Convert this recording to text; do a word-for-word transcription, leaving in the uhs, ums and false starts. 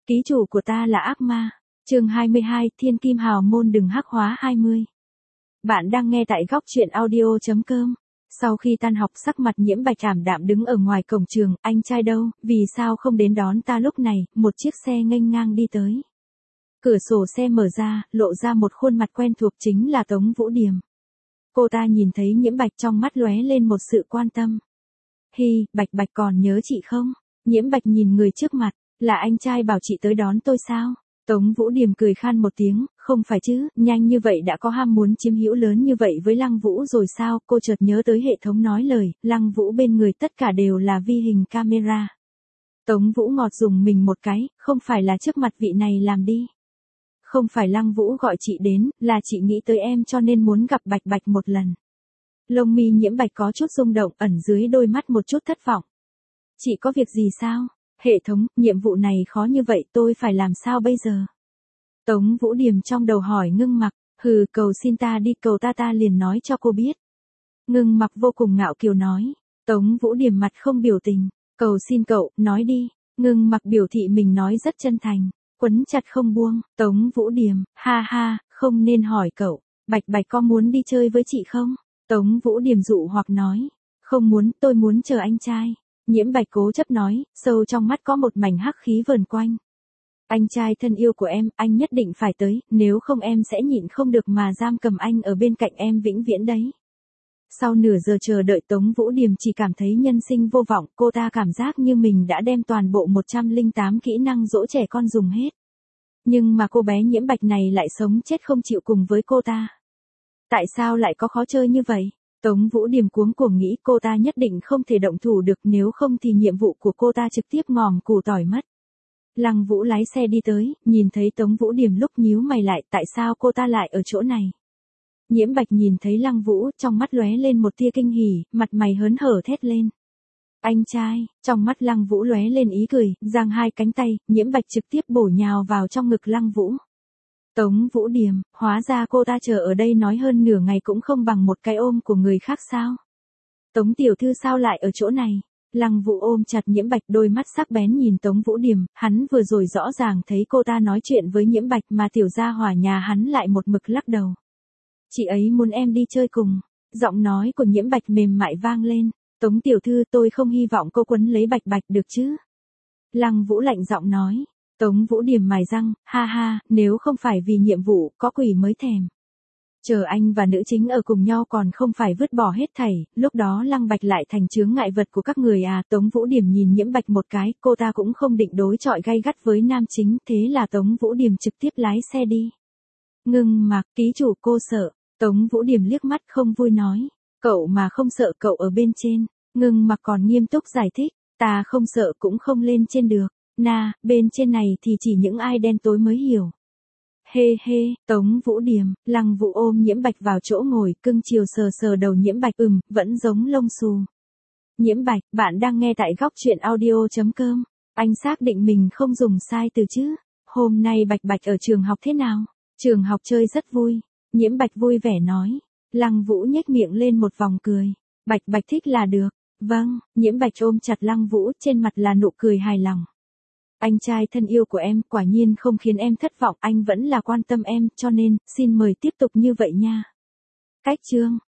ký chủ của ta là ác ma. Chương hai mươi hai, Thiên Kim Hào Môn đừng hắc hóa hai mươi. Bạn đang nghe tại góc truyện audio chấm com. Sau khi tan học, sắc mặt Nhiễm Bạch ảm đạm đứng ở ngoài cổng trường. Anh trai đâu, vì sao không đến đón ta? Lúc này, một chiếc xe nghênh ngang đi tới. Cửa sổ xe mở ra, lộ ra một khuôn mặt quen thuộc, chính là Tống Vũ Điềm. Cô ta nhìn thấy Nhiễm Bạch, trong mắt lóe lên một sự quan tâm. Hi, Bạch Bạch còn nhớ chị không? Nhiễm Bạch nhìn người trước mặt, là anh trai bảo chị tới đón tôi sao? Tống Vũ Điềm cười khan một tiếng, không phải chứ, nhanh như vậy đã có ham muốn chiếm hữu lớn như vậy với Lăng Vũ rồi sao? Cô chợt nhớ tới hệ thống nói lời, Lăng Vũ bên người tất cả đều là vi hình camera. Tống Vũ ngọt dùng mình một cái, không phải là trước mặt vị này làm đi. Không phải Lăng Vũ gọi chị đến, là chị nghĩ tới em cho nên muốn gặp Bạch Bạch một lần. Lông mi Nhiễm Bạch có chút rung động, ẩn dưới đôi mắt một chút thất vọng. Chị có việc gì sao? Hệ thống, nhiệm vụ này khó như vậy tôi phải làm sao bây giờ? Tống Vũ Điềm trong đầu hỏi Ngưng Mặc, hừ, cầu xin ta đi, cầu ta ta liền nói cho cô biết. Ngưng Mặc vô cùng ngạo kiều nói. Tống Vũ Điềm mặt không biểu tình, cầu xin cậu, nói đi. Ngưng Mặc biểu thị mình nói rất chân thành, quấn chặt không buông. Tống Vũ Điềm, ha ha, không nên hỏi cậu, Bạch Bạch có muốn đi chơi với chị không? Tống Vũ Điềm dụ hoặc nói, không muốn, tôi muốn chờ anh trai. Nhiễm Bạch cố chấp nói, sâu trong mắt có một mảnh hắc khí vờn quanh. Anh trai thân yêu của em, anh nhất định phải tới, nếu không em sẽ nhịn không được mà giam cầm anh ở bên cạnh em vĩnh viễn đấy. Sau nửa giờ chờ đợi, Tống Vũ Điềm chỉ cảm thấy nhân sinh vô vọng, cô ta cảm giác như mình đã đem toàn bộ một trăm lẻ tám kỹ năng dỗ trẻ con dùng hết. Nhưng mà cô bé Nhiễm Bạch này lại sống chết không chịu cùng với cô ta. Tại sao lại có khó chơi như vậy? Tống Vũ Điềm cuống cuồng nghĩ cô ta nhất định không thể động thủ được, nếu không thì nhiệm vụ của cô ta trực tiếp ngòm củ tỏi mất. Lăng Vũ lái xe đi tới, nhìn thấy Tống Vũ Điềm lúc nhíu mày lại, tại sao cô ta lại ở chỗ này? Nhiễm Bạch nhìn thấy Lăng Vũ, trong mắt lóe lên một tia kinh hỉ, mặt mày hớn hở thét lên. Anh trai, trong mắt Lăng Vũ lóe lên ý cười, giang hai cánh tay, Nhiễm Bạch trực tiếp bổ nhào vào trong ngực Lăng Vũ. Tống Vũ Điềm, hóa ra cô ta chờ ở đây nói hơn nửa ngày cũng không bằng một cái ôm của người khác sao? Tống tiểu thư sao lại ở chỗ này? Lăng Vũ ôm chặt Nhiễm Bạch, đôi mắt sắc bén nhìn Tống Vũ Điềm, hắn vừa rồi rõ ràng thấy cô ta nói chuyện với Nhiễm Bạch mà tiểu gia hỏa nhà hắn lại một mực lắc đầu. Chị ấy muốn em đi chơi cùng. Giọng nói của Nhiễm Bạch mềm mại vang lên. Tống tiểu thư, tôi không hy vọng cô quấn lấy Bạch Bạch được chứ? Lăng Vũ lạnh giọng nói. Tống Vũ Điềm mài răng, ha ha, nếu không phải vì nhiệm vụ, có quỷ mới thèm. Chờ anh và nữ chính ở cùng nhau còn không phải vứt bỏ hết thảy, lúc đó Lăng Bạch lại thành chướng ngại vật của các người à? Tống Vũ Điềm nhìn Nhiễm Bạch một cái, cô ta cũng không định đối chọi gay gắt với nam chính, thế là Tống Vũ Điềm trực tiếp lái xe đi. Ngưng Mặc, ký chủ, cô sợ. Tống Vũ Điềm liếc mắt không vui nói, cậu mà không sợ, cậu ở bên trên. Ngưng Mặc còn nghiêm túc giải thích, ta không sợ cũng không lên trên được. Na, bên trên này thì chỉ những ai đen tối mới hiểu. Hê hê, Tống Vũ Điềm, Lăng Vũ ôm Nhiễm Bạch vào chỗ ngồi, cưng chiều sờ sờ đầu Nhiễm Bạch, ừm, vẫn giống lông xù. Nhiễm Bạch, bạn đang nghe tại góc truyện audio chấm com. Anh xác định mình không dùng sai từ chứ? Hôm nay Bạch Bạch ở trường học thế nào? Trường học chơi rất vui. Nhiễm Bạch vui vẻ nói. Lăng Vũ nhếch miệng lên một vòng cười. Bạch Bạch thích là được. Vâng, Nhiễm Bạch ôm chặt Lăng Vũ, trên mặt là nụ cười hài lòng. Anh trai thân yêu của em, quả nhiên không khiến em thất vọng, anh vẫn là quan tâm em, cho nên, xin mời tiếp tục như vậy nha. Cách chương.